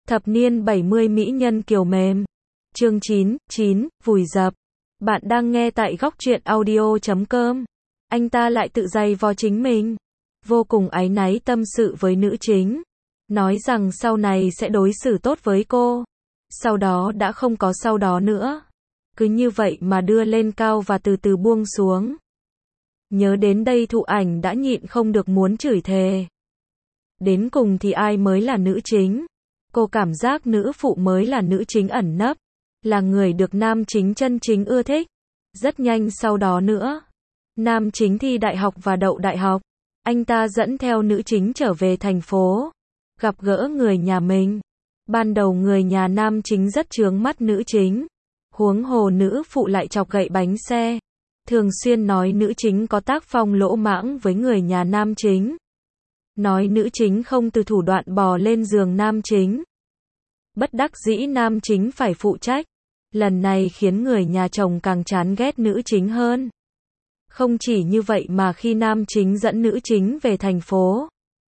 Thập niên 70 mỹ nhân kiều mềm. Chương 9, vùi dập. Bạn đang nghe tại góc truyện audio.com. Anh ta lại tự giày vò chính mình. Vô cùng áy náy tâm sự với nữ chính. Nói rằng sau này sẽ đối xử tốt với cô. Sau đó đã không có sau đó nữa. Cứ như vậy mà đưa lên cao và từ từ buông xuống. Nhớ đến đây Thụ Ảnh đã nhịn không được muốn chửi thề. Đến cùng thì ai mới là nữ chính? Cô cảm giác nữ phụ mới là nữ chính ẩn nấp, là người được nam chính chân chính ưa thích. Rất nhanh sau đó nữa, nam chính thi đại học và đậu đại học. Anh ta dẫn theo nữ chính trở về thành phố, gặp gỡ người nhà mình. Ban đầu người nhà nam chính rất chướng mắt nữ chính. Huống hồ nữ phụ lại chọc gậy bánh xe. Thường xuyên nói nữ chính có tác phong lỗ mãng với người nhà nam chính. Nói nữ chính không từ thủ đoạn bò lên giường nam chính. Bất đắc dĩ nam chính phải phụ trách. Lần này khiến người nhà chồng càng chán ghét nữ chính hơn. Không chỉ như vậy mà khi nam chính dẫn nữ chính về thành phố,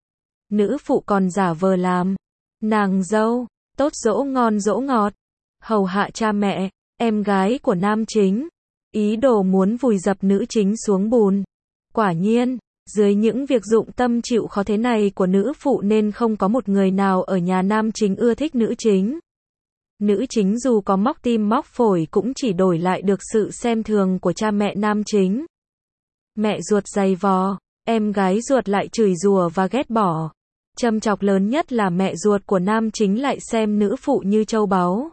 nữ phụ còn giả vờ làm nàng dâu, tốt dỗ ngon dỗ ngọt, hầu hạ cha mẹ, em gái của nam chính, ý đồ muốn vùi dập nữ chính xuống bùn. Quả nhiên, dưới những việc dụng tâm chịu khó thế này của nữ phụ nên không có một người nào ở nhà nam chính ưa thích nữ chính. Nữ chính dù có móc tim móc phổi cũng chỉ đổi lại được sự xem thường của cha mẹ nam chính. Mẹ ruột giày vò, em gái ruột lại chửi rủa và ghét bỏ. Châm chọc lớn nhất là mẹ ruột của nam chính lại xem nữ phụ như châu báu.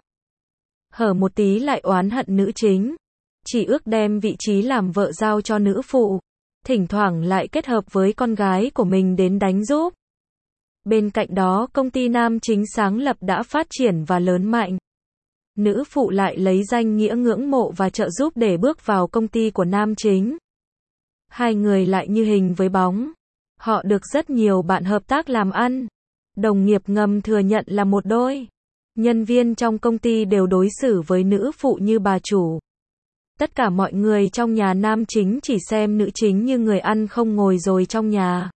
Hở một tí lại oán hận nữ chính. Chỉ ước đem vị trí làm vợ giao cho nữ phụ. Thỉnh thoảng lại kết hợp với con gái của mình đến đánh giúp. Bên cạnh đó công ty nam chính sáng lập đã phát triển và lớn mạnh. Nữ phụ lại lấy danh nghĩa ngưỡng mộ và trợ giúp để bước vào công ty của nam chính. Hai người lại như hình với bóng. Họ được rất nhiều bạn hợp tác làm ăn. Đồng nghiệp ngầm thừa nhận là một đôi. Nhân viên trong công ty đều đối xử với nữ phụ như bà chủ. Tất cả mọi người trong nhà nam chính chỉ xem nữ chính như người ăn không ngồi rồi trong nhà.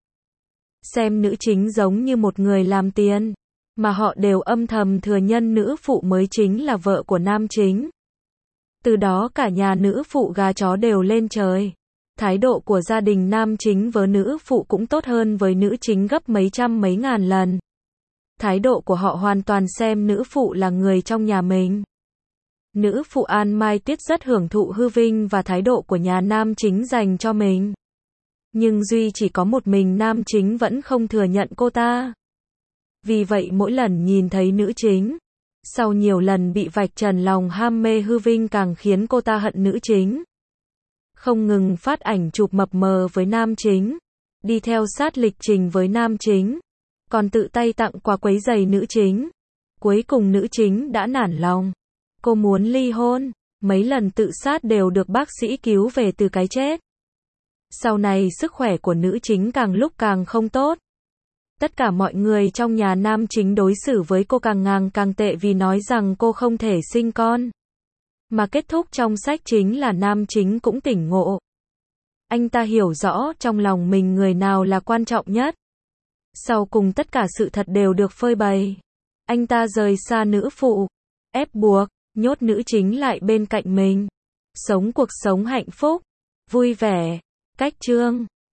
Xem nữ chính giống như một người làm tiền. Mà họ đều âm thầm thừa nhận nữ phụ mới chính là vợ của nam chính. Từ đó cả nhà nữ phụ gà chó đều lên trời. Thái độ của gia đình nam chính với nữ phụ cũng tốt hơn với nữ chính gấp mấy trăm mấy ngàn lần. Thái độ của họ hoàn toàn xem nữ phụ là người trong nhà mình. Nữ phụ An Mai Tuyết rất hưởng thụ hư vinh và thái độ của nhà nam chính dành cho mình. Nhưng duy chỉ có một mình nam chính vẫn không thừa nhận cô ta. Vì vậy mỗi lần nhìn thấy nữ chính, sau nhiều lần bị vạch trần lòng ham mê hư vinh càng khiến cô ta hận nữ chính. Không ngừng phát ảnh chụp mập mờ với nam chính, đi theo sát lịch trình với nam chính, còn tự tay tặng quà quấy rầy nữ chính. Cuối cùng nữ chính đã nản lòng. Cô muốn ly hôn, mấy lần tự sát đều được bác sĩ cứu về từ cái chết. Sau này sức khỏe của nữ chính càng lúc càng không tốt. Tất cả mọi người trong nhà nam chính đối xử với cô càng ngày càng tệ vì nói rằng cô không thể sinh con. Mà kết thúc trong sách chính là nam chính cũng tỉnh ngộ. Anh ta hiểu rõ trong lòng mình người nào là quan trọng nhất. Sau cùng tất cả sự thật đều được phơi bày. Anh ta rời xa nữ phụ, ép buộc, nhốt nữ chính lại bên cạnh mình. Sống cuộc sống hạnh phúc, vui vẻ. Cách chương